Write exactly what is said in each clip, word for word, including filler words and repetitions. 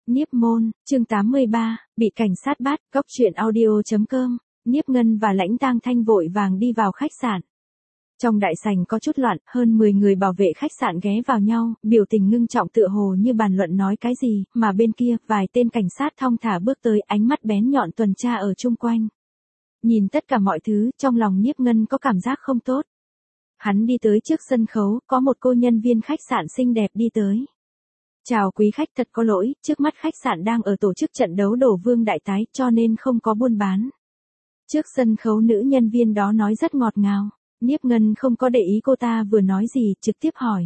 Niếp môn, chương tám mươi ba, bị cảnh sát bắt, góc truyện audio chấm com, Niếp Ngân và Lãnh Tang Thanh vội vàng đi vào khách sạn. Trong đại sảnh có chút loạn, hơn mười người bảo vệ khách sạn ghé vào nhau, biểu tình ngưng trọng tựa hồ như bàn luận nói cái gì, mà bên kia, vài tên cảnh sát thong thả bước tới, ánh mắt bén nhọn tuần tra ở chung quanh. Nhìn tất cả mọi thứ, trong lòng Niếp Ngân có cảm giác không tốt. Hắn đi tới trước sân khấu, có một cô nhân viên khách sạn xinh đẹp đi tới. Chào quý khách, thật có lỗi, trước mắt khách sạn đang ở tổ chức trận đấu đổ vương đại tái cho nên không có buôn bán. Trước sân khấu nữ nhân viên đó nói rất ngọt ngào. Niếp Ngân không có để ý cô ta vừa nói gì, trực tiếp hỏi.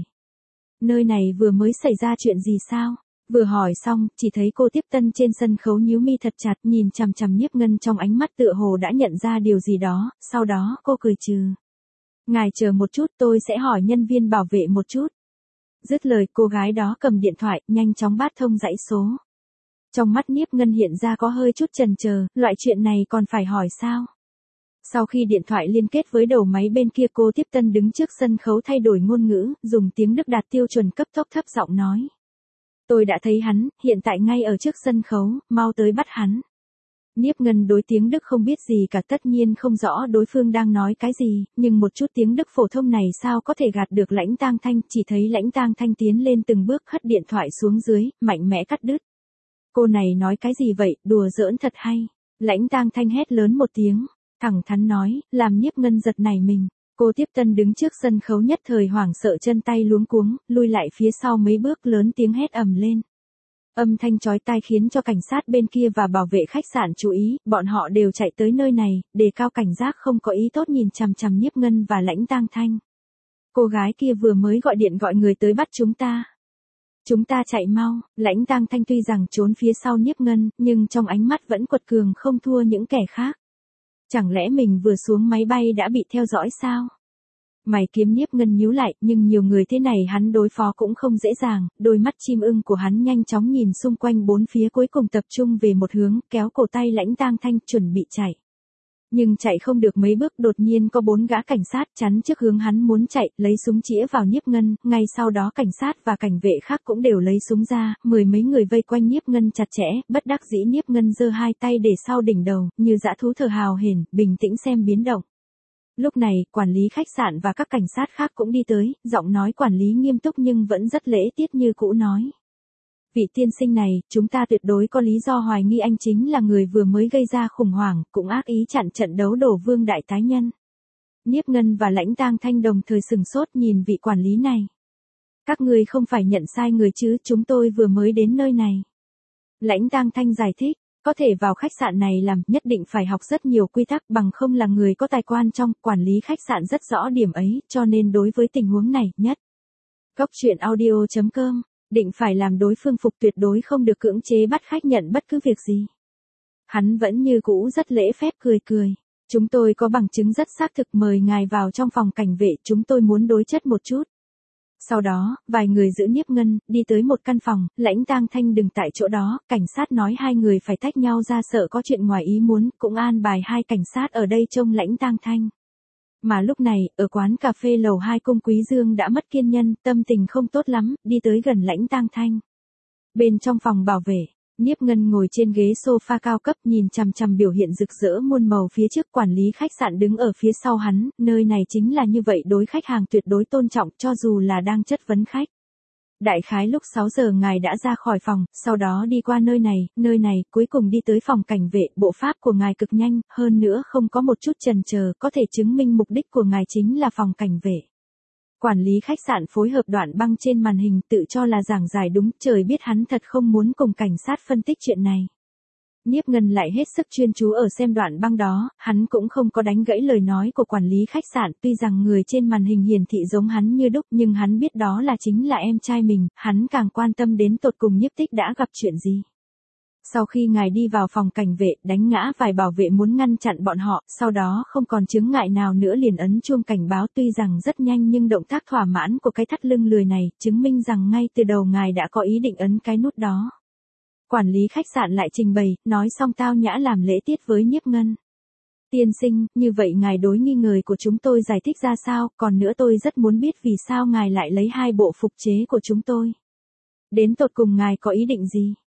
Nơi này vừa mới xảy ra chuyện gì sao? Vừa hỏi xong, chỉ thấy cô tiếp tân trên sân khấu nhíu mi thật chặt, nhìn chằm chằm Niếp Ngân trong ánh mắt tựa hồ đã nhận ra điều gì đó, sau đó cô cười trừ. Ngài chờ một chút, tôi sẽ hỏi nhân viên bảo vệ một chút. Dứt lời, cô gái đó cầm điện thoại, nhanh chóng bắt thông dãy số. Trong mắt Niếp Ngân hiện ra có hơi chút chần chờ, loại chuyện này còn phải hỏi sao? Sau khi điện thoại liên kết với đầu máy bên kia, cô tiếp tân đứng trước sân khấu thay đổi ngôn ngữ, dùng tiếng Đức đạt tiêu chuẩn cấp tốc thấp giọng nói. Tôi đã thấy hắn, hiện tại ngay ở trước sân khấu, mau tới bắt hắn. Niếp Ngân đối tiếng Đức không biết gì cả, tất nhiên không rõ đối phương đang nói cái gì, nhưng một chút tiếng Đức phổ thông này sao có thể gạt được Lãnh Tang Thanh, chỉ thấy Lãnh Tang Thanh tiến lên từng bước, hất điện thoại xuống dưới, mạnh mẽ cắt đứt. Cô này nói cái gì vậy, đùa giỡn thật hay. Lãnh Tang Thanh hét lớn một tiếng, thẳng thắn nói, làm Niếp Ngân giật nảy mình. Cô tiếp tân đứng trước sân khấu nhất thời hoảng sợ, chân tay luống cuống, lui lại phía sau mấy bước, lớn tiếng hét ầm lên. Âm thanh chói tai khiến cho cảnh sát bên kia và bảo vệ khách sạn chú ý, bọn họ đều chạy tới nơi này, đề cao cảnh giác, không có ý tốt nhìn chằm chằm Niếp Ngân và Lãnh Tang Thanh. Cô gái kia vừa mới gọi điện gọi người tới bắt chúng ta. Chúng ta chạy mau. Lãnh Tang Thanh tuy rằng trốn phía sau Niếp Ngân, nhưng trong ánh mắt vẫn quật cường không thua những kẻ khác. Chẳng lẽ mình vừa xuống máy bay đã bị theo dõi sao? Mày kiếm Niếp Ngân nhíu lại, nhưng nhiều người thế này hắn đối phó cũng không dễ dàng, đôi mắt chim ưng của hắn nhanh chóng nhìn xung quanh bốn phía, cuối cùng tập trung về một hướng, kéo cổ tay Lãnh Tang Thanh chuẩn bị chạy. Nhưng chạy không được mấy bước, đột nhiên có bốn gã cảnh sát chắn trước hướng hắn muốn chạy, lấy súng chĩa vào Niếp Ngân, ngay sau đó cảnh sát và cảnh vệ khác cũng đều lấy súng ra, mười mấy người vây quanh Niếp Ngân chặt chẽ, bất đắc dĩ Niếp Ngân giơ hai tay để sau đỉnh đầu, như dã thú thở hào hển, bình tĩnh xem biến động. Lúc này, quản lý khách sạn và các cảnh sát khác cũng đi tới, giọng nói quản lý nghiêm túc nhưng vẫn rất lễ tiết như cũ nói. Vị tiên sinh này, chúng ta tuyệt đối có lý do hoài nghi anh chính là người vừa mới gây ra khủng hoảng, cũng ác ý chặn trận đấu đổ vương đại tái nhân. Niếp Ngân và Lãnh Tang Thanh đồng thời sừng sốt nhìn vị quản lý này. Các người không phải nhận sai người chứ, chúng tôi vừa mới đến nơi này. Lãnh Tang Thanh giải thích. Có thể vào khách sạn này làm, nhất định phải học rất nhiều quy tắc, bằng không là người có tài quan trong, quản lý khách sạn rất rõ điểm ấy, cho nên đối với tình huống này, nhất. Góc truyện audio chấm com, định phải làm đối phương phục, tuyệt đối không được cưỡng chế bắt khách nhận bất cứ việc gì. Hắn vẫn như cũ rất lễ phép cười cười. Chúng tôi có bằng chứng rất xác thực, mời ngài vào trong phòng cảnh vệ, chúng tôi muốn đối chất một chút. Sau đó, vài người giữ Niếp Ngân, đi tới một căn phòng, Lãnh Tang Thanh đừng tại chỗ đó, cảnh sát nói hai người phải tách nhau ra, sợ có chuyện ngoài ý muốn, cũng an bài hai cảnh sát ở đây trông Lãnh Tang Thanh. Mà lúc này, ở quán cà phê lầu hai Cung Quý Dương đã mất kiên nhẫn, tâm tình không tốt lắm, đi tới gần Lãnh Tang Thanh. Bên trong phòng bảo vệ, Niếp Ngân ngồi trên ghế sofa cao cấp, nhìn chằm chằm biểu hiện rực rỡ muôn màu phía trước, quản lý khách sạn đứng ở phía sau hắn, nơi này chính là như vậy, đối khách hàng tuyệt đối tôn trọng, cho dù là đang chất vấn khách. Đại khái lúc sáu giờ ngài đã ra khỏi phòng, sau đó đi qua nơi này, nơi này, cuối cùng đi tới phòng cảnh vệ, bộ pháp của ngài cực nhanh, hơn nữa không có một chút chần chờ, có thể chứng minh mục đích của ngài chính là phòng cảnh vệ. Quản lý khách sạn phối hợp đoạn băng trên màn hình, tự cho là giảng giải đúng, trời biết hắn thật không muốn cùng cảnh sát phân tích chuyện này. Niếp Ngân lại hết sức chuyên chú ở xem đoạn băng đó, hắn cũng không có đánh gãy lời nói của quản lý khách sạn, tuy rằng người trên màn hình hiển thị giống hắn như đúc, nhưng hắn biết đó là chính là em trai mình, hắn càng quan tâm đến tột cùng Nhiếp Tích đã gặp chuyện gì. Sau khi ngài đi vào phòng cảnh vệ, đánh ngã vài bảo vệ muốn ngăn chặn bọn họ, sau đó không còn chướng ngại nào nữa liền ấn chuông cảnh báo, tuy rằng rất nhanh nhưng động tác thỏa mãn của cái thắt lưng lười này, chứng minh rằng ngay từ đầu ngài đã có ý định ấn cái nút đó. Quản lý khách sạn lại trình bày, nói xong tao nhã làm lễ tiết với Niếp Ngân. Tiên sinh, như vậy ngài đối nghi ngờ của chúng tôi giải thích ra sao, còn nữa tôi rất muốn biết vì sao ngài lại lấy hai bộ phục chế của chúng tôi. Đến tột cùng ngài có ý định gì?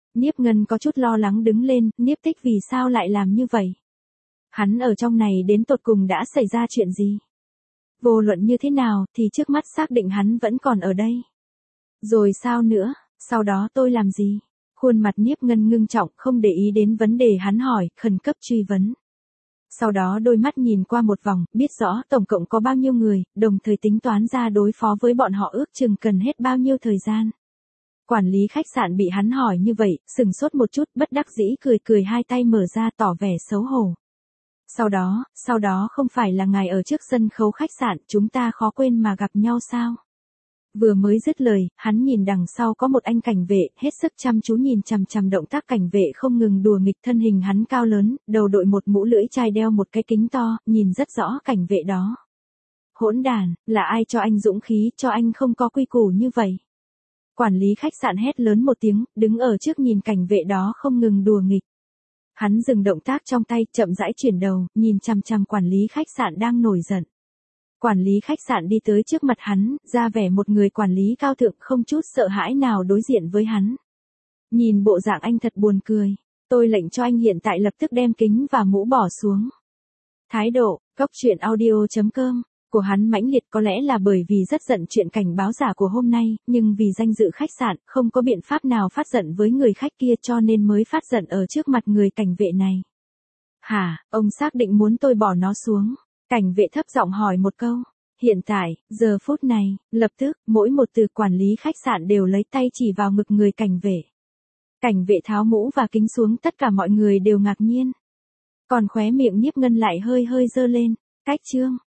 Niếp Ngân có chút lo lắng đứng lên, Niếp Tích vì sao lại làm như vậy? Hắn ở trong này đến tột cùng đã xảy ra chuyện gì? Vô luận như thế nào thì trước mắt xác định hắn vẫn còn ở đây. Rồi sao nữa, sau đó tôi làm gì? Khuôn mặt Niếp Ngân ngưng trọng không để ý đến vấn đề hắn hỏi, khẩn cấp truy vấn. Sau đó đôi mắt nhìn qua một vòng, biết rõ tổng cộng có bao nhiêu người, đồng thời tính toán ra đối phó với bọn họ ước chừng cần hết bao nhiêu thời gian. Quản lý khách sạn bị hắn hỏi như vậy, sừng sốt một chút, bất đắc dĩ cười cười hai tay mở ra tỏ vẻ xấu hổ. Sau đó, sau đó không phải là ngài ở trước sân khấu khách sạn, chúng ta khó quên mà gặp nhau sao? Vừa mới dứt lời, hắn nhìn đằng sau có một anh cảnh vệ, hết sức chăm chú nhìn chằm chằm động tác cảnh vệ không ngừng đùa nghịch thân hình hắn cao lớn, đầu đội một mũ lưỡi chai đeo một cái kính to, nhìn rất rõ cảnh vệ đó. Hỗn đàn, là ai cho anh dũng khí, cho anh không có quy củ như vậy? Quản lý khách sạn hét lớn một tiếng, đứng ở trước nhìn cảnh vệ đó không ngừng đùa nghịch. Hắn dừng động tác trong tay, chậm rãi chuyển đầu, nhìn chằm chằm quản lý khách sạn đang nổi giận. Quản lý khách sạn đi tới trước mặt hắn, ra vẻ một người quản lý cao thượng không chút sợ hãi nào đối diện với hắn. Nhìn bộ dạng anh thật buồn cười, tôi lệnh cho anh hiện tại lập tức đem kính và mũ bỏ xuống. Thái độ, cốc truyện audio chấm com của hắn mãnh liệt có lẽ là bởi vì rất giận chuyện cảnh báo giả của hôm nay, nhưng vì danh dự khách sạn, không có biện pháp nào phát giận với người khách kia cho nên mới phát giận ở trước mặt người cảnh vệ này. Hả, ông xác định muốn tôi bỏ nó xuống? Cảnh vệ thấp giọng hỏi một câu. Hiện tại, giờ phút này, lập tức, mỗi một từ quản lý khách sạn đều lấy tay chỉ vào ngực người cảnh vệ. Cảnh vệ tháo mũ và kính xuống, tất cả mọi người đều ngạc nhiên. Còn khóe miệng Nhiếp Ngân lại hơi hơi dơ lên. Cách chương.